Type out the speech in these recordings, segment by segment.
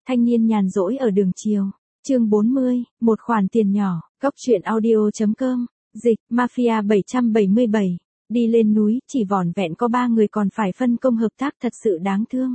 Thanh niên nhàn rỗi ở đường chiều. Chương 40, một khoản tiền nhỏ. Góc truyện audio.com. Dịch, Mafia 777. Đi lên núi, chỉ vỏn vẹn có 3 người còn phải phân công hợp tác, thật sự đáng thương.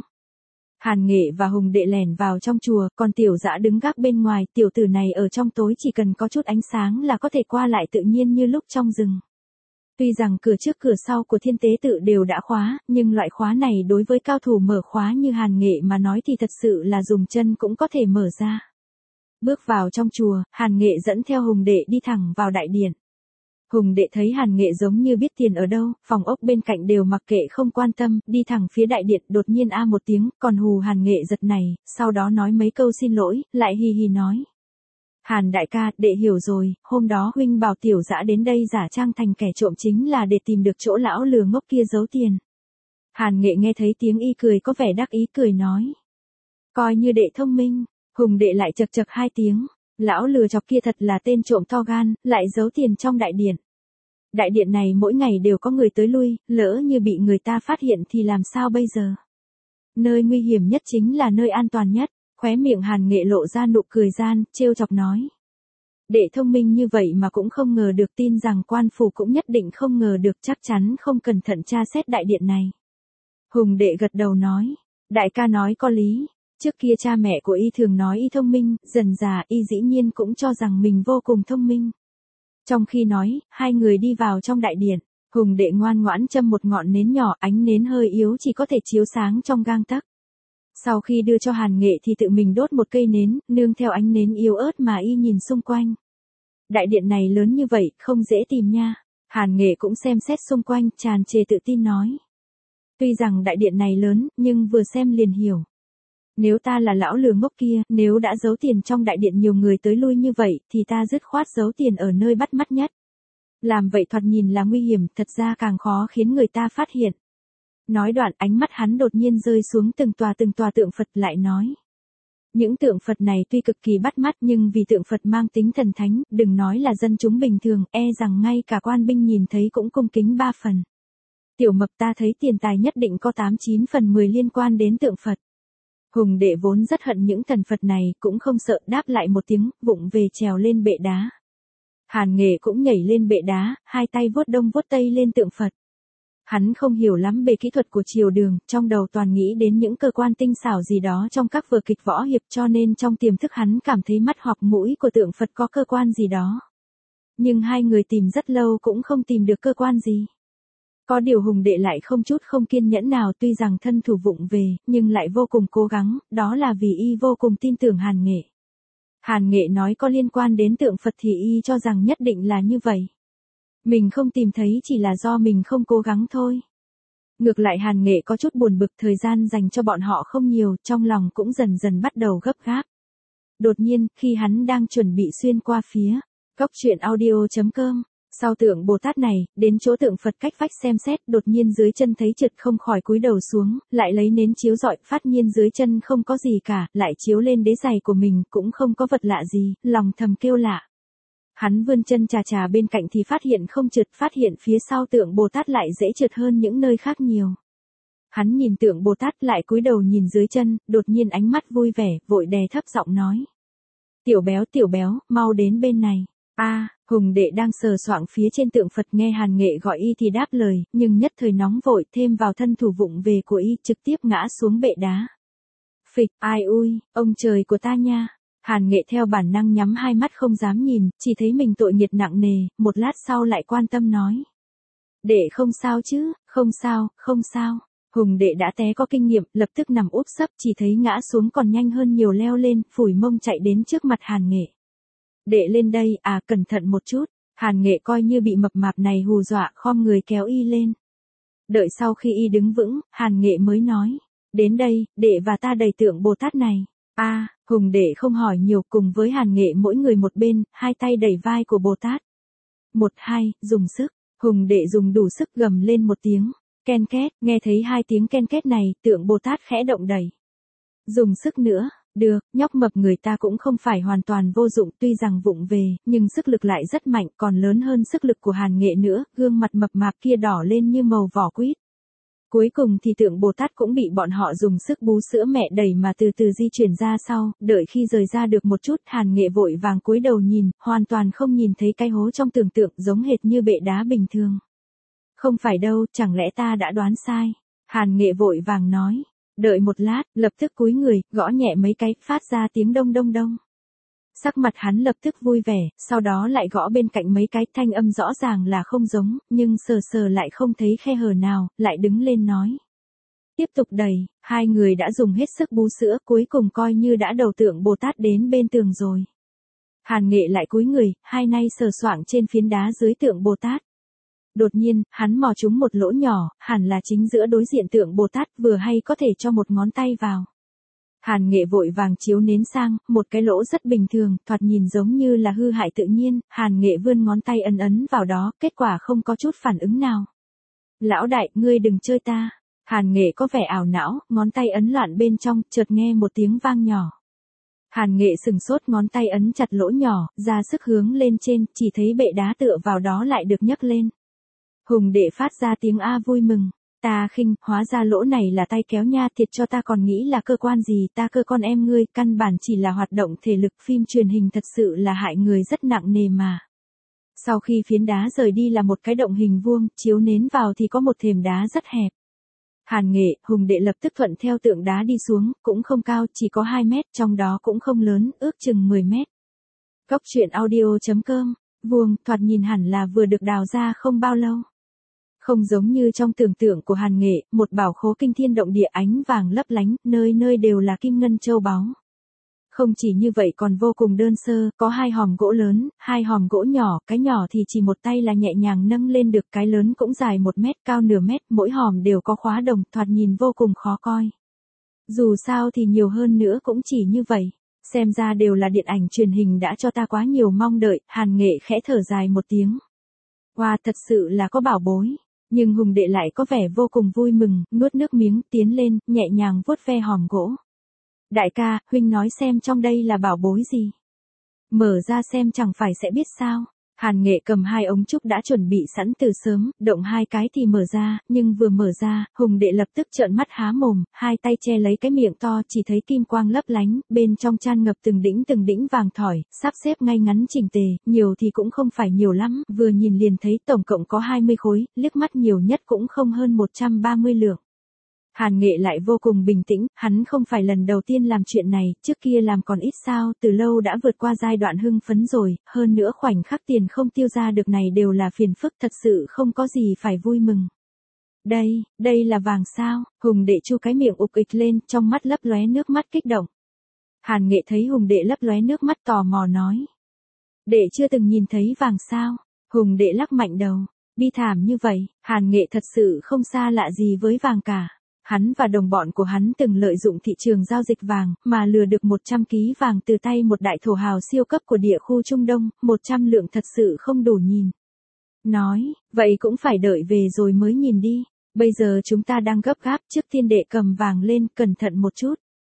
Hàn Nghệ và Hùng Đệ lẻn vào trong chùa, còn Tiểu Dã đứng gác bên ngoài. Tiểu tử này ở trong tối chỉ cần có chút ánh sáng là có thể qua lại tự nhiên như lúc trong rừng. Tuy rằng cửa trước cửa sau của Thiên Tế Tự đều đã khóa, nhưng loại khóa này đối với cao thủ mở khóa như Hàn Nghệ mà nói thì thật sự là dùng chân cũng có thể mở ra. Bước vào trong chùa, Hàn Nghệ dẫn theo Hùng Đệ đi thẳng vào đại điện. Hùng Đệ thấy Hàn Nghệ giống như biết tiền ở đâu, phòng ốc bên cạnh đều mặc kệ không quan tâm, đi thẳng phía đại điện, đột nhiên a một tiếng, còn hù Hàn Nghệ giật này, sau đó nói mấy câu xin lỗi, lại hì hì nói. Hàn đại ca, đệ hiểu rồi, hôm đó huynh bảo Tiểu Dã đến đây giả trang thành kẻ trộm chính là để tìm được chỗ lão lừa ngốc kia giấu tiền. Hàn Nghệ nghe thấy tiếng y cười có vẻ đắc ý cười nói. Coi như đệ thông minh. Hùng Đệ lại chật chật 2 tiếng. Lão lừa chọc kia thật là tên trộm to gan, lại giấu tiền trong đại điện. Đại điện này mỗi ngày đều có người tới lui, lỡ như bị người ta phát hiện thì làm sao bây giờ? Nơi nguy hiểm nhất chính là nơi an toàn nhất. Khóe miệng Hàn Nghệ lộ ra nụ cười gian, trêu chọc nói. Đệ thông minh như vậy mà cũng không ngờ được, tin rằng quan phủ cũng nhất định không ngờ được, chắc chắn không cẩn thận tra xét đại điện này. Hùng Đệ gật đầu nói. Đại ca nói có lý. Trước kia cha mẹ của y thường nói y thông minh, dần dà y dĩ nhiên cũng cho rằng mình vô cùng thông minh. Trong khi nói, 2 người đi vào trong đại điện. Hùng Đệ ngoan ngoãn châm một ngọn nến nhỏ, ánh nến hơi yếu chỉ có thể chiếu sáng trong gang tấc. Sau khi đưa cho Hàn Nghệ thì tự mình đốt một cây nến, nương theo ánh nến yếu ớt mà y nhìn xung quanh. Đại điện này lớn như vậy, không dễ tìm nha. Hàn Nghệ cũng xem xét xung quanh, tràn trề tự tin nói. Tuy rằng đại điện này lớn, nhưng vừa xem liền hiểu. Nếu ta là lão lừa ngốc kia, nếu đã giấu tiền trong đại điện nhiều người tới lui như vậy, thì ta dứt khoát giấu tiền ở nơi bắt mắt nhất. Làm vậy thoạt nhìn là nguy hiểm, thật ra càng khó khiến người ta phát hiện. Nói đoạn, ánh mắt hắn đột nhiên rơi xuống từng tòa tượng Phật, lại nói. Những tượng Phật này tuy cực kỳ bắt mắt nhưng vì tượng Phật mang tính thần thánh, đừng nói là dân chúng bình thường, e rằng ngay cả quan binh nhìn thấy cũng cung kính 3 phần. Tiểu Mập, ta thấy tiền tài nhất định có 8-9 phần 10 liên quan đến tượng Phật. Hùng Đệ vốn rất hận những thần Phật này, cũng không sợ, đáp lại một tiếng, vụng về trèo lên bệ đá. Hàn Nghệ cũng nhảy lên bệ đá, 2 tay vuốt đông vuốt tây lên tượng Phật. Hắn không hiểu lắm về kỹ thuật của triều đường, trong đầu toàn nghĩ đến những cơ quan tinh xảo gì đó trong các vở kịch võ hiệp, cho nên trong tiềm thức hắn cảm thấy mắt hoặc mũi của tượng Phật có cơ quan gì đó. Nhưng 2 người tìm rất lâu cũng không tìm được cơ quan gì. Có điều Hùng Đệ lại không chút không kiên nhẫn nào, tuy rằng thân thủ vụng về, nhưng lại vô cùng cố gắng, đó là vì y vô cùng tin tưởng Hàn Nghệ. Hàn Nghệ nói có liên quan đến tượng Phật thì y cho rằng nhất định là như vậy. Mình không tìm thấy chỉ là do mình không cố gắng thôi. Ngược lại Hàn Nghệ có chút buồn bực, thời gian dành cho bọn họ không nhiều, trong lòng cũng dần dần bắt đầu gấp gáp. Đột nhiên, khi hắn đang chuẩn bị xuyên qua phía góc truyện audio.com, sau tượng Bồ Tát này, đến chỗ tượng Phật cách vách xem xét, đột nhiên dưới chân thấy trượt, không khỏi cúi đầu xuống, lại lấy nến chiếu rọi, phát nhiên dưới chân không có gì cả, lại chiếu lên đế giày của mình, cũng không có vật lạ gì, lòng thầm kêu lạ. Hắn vươn chân chà bên cạnh thì phát hiện không trượt, phát hiện phía sau tượng Bồ Tát lại dễ trượt hơn những nơi khác nhiều. Hắn nhìn tượng Bồ Tát lại cúi đầu nhìn dưới chân, đột nhiên ánh mắt vui vẻ, vội đè thấp giọng nói. Tiểu béo, mau đến bên này. Hùng Đệ đang sờ soạng phía trên tượng Phật, nghe Hàn Nghệ gọi y thì đáp lời, nhưng nhất thời nóng vội, thêm vào thân thủ vụng về của y, trực tiếp ngã xuống bệ đá. Phịch, ai ui, ông trời của ta nha. Hàn Nghệ theo bản năng nhắm 2 mắt không dám nhìn, chỉ thấy mình tội nghiệp nặng nề, một lát sau lại quan tâm nói. Đệ không sao chứ, không sao. Hùng Đệ đã té có kinh nghiệm, lập tức nằm úp sấp, chỉ thấy ngã xuống còn nhanh hơn nhiều, leo lên, phủi mông chạy đến trước mặt Hàn Nghệ. Đệ lên đây, cẩn thận một chút. Hàn Nghệ coi như bị mập mạp này hù dọa, khom người kéo y lên. Đợi sau khi y đứng vững, Hàn Nghệ mới nói. Đến đây, đệ và ta đẩy tượng Bồ Tát này. Hùng Đệ không hỏi nhiều, cùng với Hàn Nghệ mỗi người một bên, 2 tay đẩy vai của Bồ Tát. 1, 2, dùng sức. Hùng Đệ dùng đủ sức, gầm lên một tiếng. Ken két, nghe thấy 2 tiếng ken két này, tượng Bồ Tát khẽ động đẩy. Dùng sức nữa. Được, nhóc mập người ta cũng không phải hoàn toàn vô dụng, tuy rằng vụng về, nhưng sức lực lại rất mạnh, còn lớn hơn sức lực của Hàn Nghệ nữa, gương mặt mập mạp kia đỏ lên như màu vỏ quýt. Cuối cùng thì tượng Bồ Tát cũng bị bọn họ dùng sức bú sữa mẹ đẩy mà từ từ di chuyển ra sau, đợi khi rời ra được một chút, Hàn Nghệ vội vàng cúi đầu nhìn, hoàn toàn không nhìn thấy cái hố trong tưởng tượng giống hệt như bệ đá bình thường. Không phải đâu, chẳng lẽ ta đã đoán sai? Hàn Nghệ vội vàng nói. Đợi một lát, lập tức cúi người, gõ nhẹ mấy cái, phát ra tiếng đông đông đông. Sắc mặt hắn lập tức vui vẻ, sau đó lại gõ bên cạnh mấy cái, thanh âm rõ ràng là không giống, nhưng sờ sờ lại không thấy khe hở nào, lại đứng lên nói. Tiếp tục đẩy, hai người đã dùng hết sức bú sữa, cuối cùng coi như đã đầu tượng Bồ Tát đến bên tường rồi. Hàn Nghệ lại cúi người, hai nay sờ soạng trên phiến đá dưới tượng Bồ Tát. Đột nhiên, hắn mò trúng một lỗ nhỏ, hẳn là chính giữa đối diện tượng Bồ Tát, vừa hay có thể cho một ngón tay vào. Hàn Nghệ vội vàng chiếu nến sang, một cái lỗ rất bình thường, thoạt nhìn giống như là hư hại tự nhiên, Hàn Nghệ vươn ngón tay ấn ấn vào đó, kết quả không có chút phản ứng nào. Lão đại, ngươi đừng chơi ta. Hàn Nghệ có vẻ ảo não, ngón tay ấn loạn bên trong, chợt nghe một tiếng vang nhỏ. Hàn Nghệ sừng sốt, ngón tay ấn chặt lỗ nhỏ, ra sức hướng lên trên, chỉ thấy bệ đá tựa vào đó lại được nhấc lên. Hùng đệ phát ra tiếng a vui mừng. Ta khinh, hóa ra lỗ này là tay kéo nha, thiệt cho ta còn nghĩ là cơ quan gì, ta cơ con em ngươi, căn bản chỉ là hoạt động thể lực, phim truyền hình thật sự là hại người rất nặng nề mà. Sau khi phiến đá rời đi là một cái động hình vuông, chiếu nến vào thì có một thềm đá rất hẹp. Hàn Nghệ, Hùng đệ lập tức thuận theo tượng đá đi xuống, cũng không cao, chỉ có 2 mét, trong đó cũng không lớn, ước chừng 10 mét. Cốc truyện audio.com, vuông, thoạt nhìn hẳn là vừa được đào ra không bao lâu. Không giống như trong tưởng tượng của Hàn Nghệ, một bảo khố kinh thiên động địa ánh vàng lấp lánh, nơi nơi đều là kim ngân châu báu. Không chỉ như vậy còn vô cùng đơn sơ, có 2 hòm gỗ lớn, 2 hòm gỗ nhỏ, cái nhỏ thì chỉ một tay là nhẹ nhàng nâng lên được, cái lớn cũng dài 1 mét, cao nửa mét, mỗi hòm đều có khóa đồng, thoạt nhìn vô cùng khó coi. Dù sao thì nhiều hơn nữa cũng chỉ như vậy. Xem ra đều là điện ảnh truyền hình đã cho ta quá nhiều mong đợi, Hàn Nghệ khẽ thở dài một tiếng. Wow, thật sự là có bảo bối. Nhưng Hùng đệ lại có vẻ vô cùng vui mừng, nuốt nước miếng, tiến lên, nhẹ nhàng vuốt ve hòm gỗ. Đại ca, huynh nói xem trong đây là bảo bối gì? Mở ra xem chẳng phải sẽ biết sao? Hàn Nghệ cầm 2 ống trúc đã chuẩn bị sẵn từ sớm, động 2 cái thì mở ra, nhưng vừa mở ra, Hùng đệ lập tức trợn mắt há mồm, 2 tay che lấy cái miệng to, chỉ thấy kim quang lấp lánh, bên trong tràn ngập từng đĩnh vàng thỏi, sắp xếp ngay ngắn chỉnh tề, nhiều thì cũng không phải nhiều lắm, vừa nhìn liền thấy tổng cộng có 20 khối, liếc mắt nhiều nhất cũng không hơn 130 lượng. Hàn Nghệ lại vô cùng bình tĩnh, hắn không phải lần đầu tiên làm chuyện này, trước kia làm còn ít sao, từ lâu đã vượt qua giai đoạn hưng phấn rồi, hơn nữa khoảnh khắc tiền không tiêu ra được này đều là phiền phức, thật sự không có gì phải vui mừng. Đây là vàng sao? Hùng đệ chu cái miệng ục ịch lên, trong mắt lấp lóe nước mắt kích động. Hàn Nghệ thấy Hùng đệ lấp lóe nước mắt tò mò nói. Đệ chưa từng nhìn thấy vàng sao? Hùng đệ lắc mạnh đầu, bi thảm như vậy, Hàn Nghệ thật sự không xa lạ gì với vàng cả. Hắn và đồng bọn của hắn từng lợi dụng thị trường giao dịch vàng, mà lừa được 100 ký vàng từ tay một đại thổ hào siêu cấp của địa khu Trung Đông, 100 lượng thật sự không đủ nhìn. Nói, vậy cũng phải đợi về rồi mới nhìn đi, bây giờ chúng ta đang gấp gáp, trước tiên đệ cầm vàng lên, cẩn thận một chút.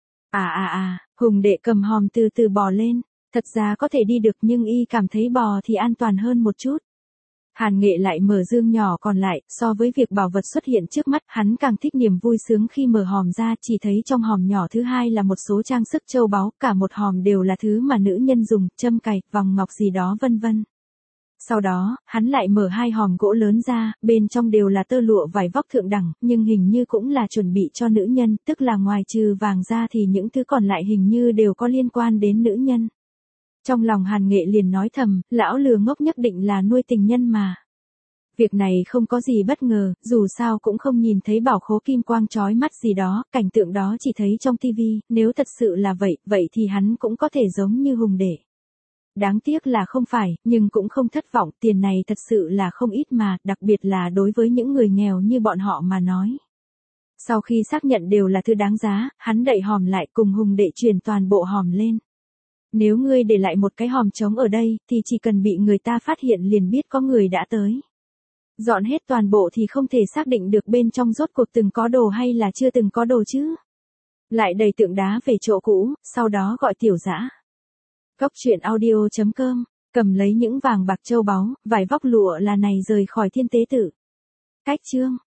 Hùng đệ cầm hòm từ từ bò lên, thật ra có thể đi được nhưng y cảm thấy bò thì an toàn hơn một chút. Hàn Nghệ lại mở dương nhỏ còn lại, so với việc bảo vật xuất hiện trước mắt, hắn càng thích niềm vui sướng khi mở hòm ra, chỉ thấy trong hòm nhỏ thứ 2 là một số trang sức châu báu, cả một hòm đều là thứ mà nữ nhân dùng, châm cài, vòng ngọc gì đó vân vân. Sau đó, hắn lại mở 2 hòm gỗ lớn ra, bên trong đều là tơ lụa vải vóc thượng đẳng, nhưng hình như cũng là chuẩn bị cho nữ nhân, tức là ngoài trừ vàng ra thì những thứ còn lại hình như đều có liên quan đến nữ nhân. Trong lòng Hàn Nghệ liền nói thầm, lão lừa ngốc nhất định là nuôi tình nhân mà. Việc này không có gì bất ngờ, dù sao cũng không nhìn thấy bảo khố kim quang chói mắt gì đó, cảnh tượng đó chỉ thấy trong tivi, nếu thật sự là vậy thì hắn cũng có thể giống như Hùng đệ. Đáng tiếc là không phải, nhưng cũng không thất vọng, tiền này thật sự là không ít mà, đặc biệt là đối với những người nghèo như bọn họ mà nói. Sau khi xác nhận đều là thứ đáng giá, hắn đậy hòm lại cùng Hùng đệ chuyển toàn bộ hòm lên. Nếu ngươi để lại một cái hòm trống ở đây, thì chỉ cần bị người ta phát hiện liền biết có người đã tới. Dọn hết toàn bộ thì không thể xác định được bên trong rốt cuộc từng có đồ hay là chưa từng có đồ chứ. Lại đẩy tượng đá về chỗ cũ, sau đó gọi Tiểu Dã. Cốc truyện audio.com, cầm lấy những vàng bạc châu báu, vải vóc lụa là này rời khỏi Thiên Tế Tự. Cách chương